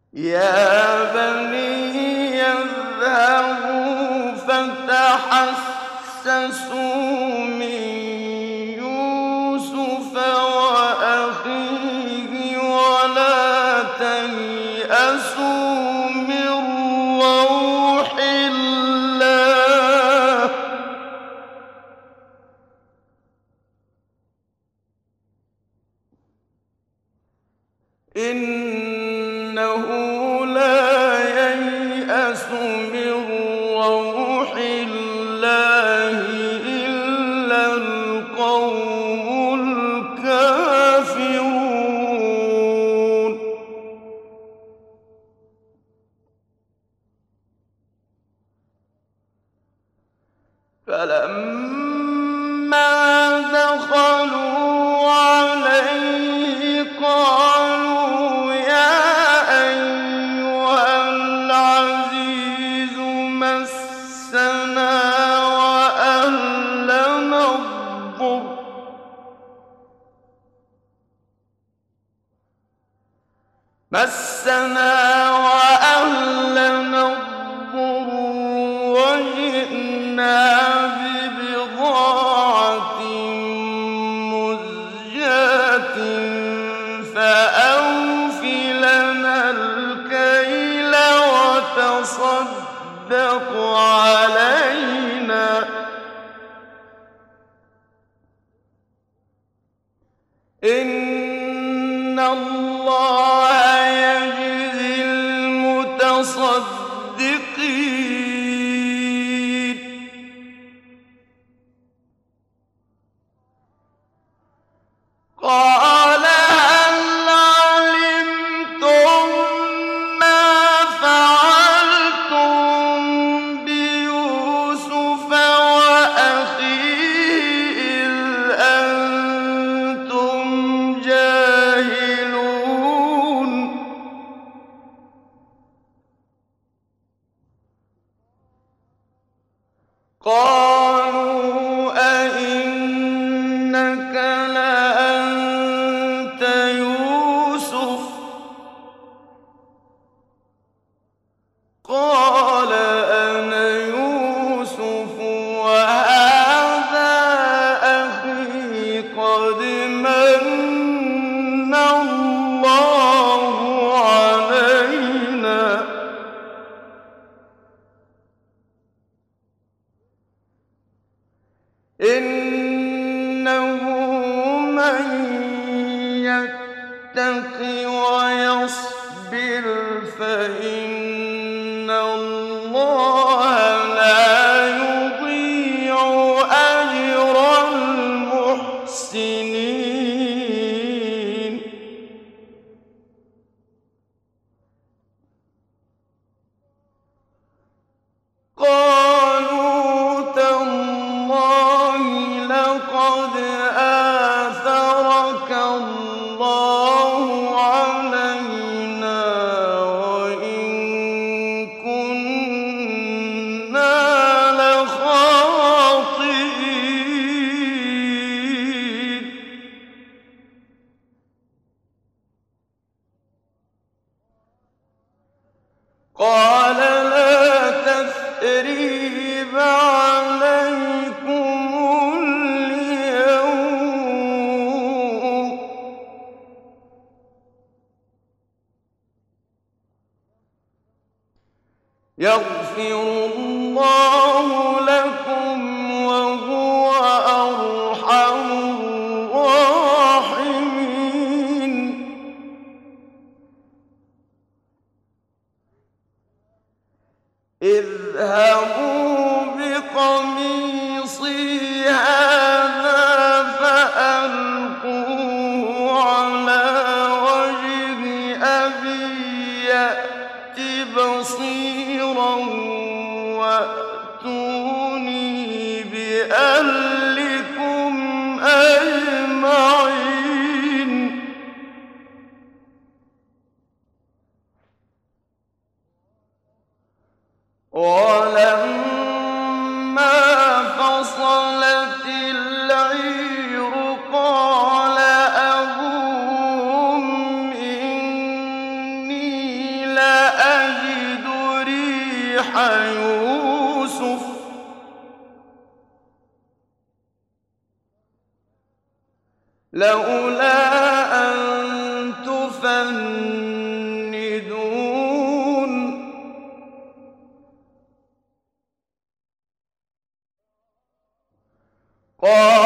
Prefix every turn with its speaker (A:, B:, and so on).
A: يا بني يذهبوا فتحسسوا من يوسف وأخيه ولا تيأسوا من روح الله إنه لا ييأس من روح الله إلا القوم الكافرون فلما دخلوا عليه قالوا يا أيها العزيز مسنا وأهلنا الضر وجئنا ببضاعة مزجاة فأوف لنا الكيل وتصدق علينا إن الله يجزي المتصدقين قال هل علمتم ما فعلتم بيوسف وأخيه إذ أنتم جاهلون قالوا أئنك لأنت يوسف قال أنا يوسف وهذا أخي قد من الله علينا إنه من يتق ويصبر فإن الله لا يضيع أجر المحسنين قالوا تالله لقد آثرك الله علينا وإن كنا لخاطئين قال لا تثريب عليكم اليوم يغفر الله لكم وهو أرحم الراحمين اذهبوا بقميصي هذا فألقوه على وجه أبي يأت بصيرا وأتوني بأهلكم أجمعين ولما فصلت العير قال أبوهم إني يوسف لولا أن تفندون قال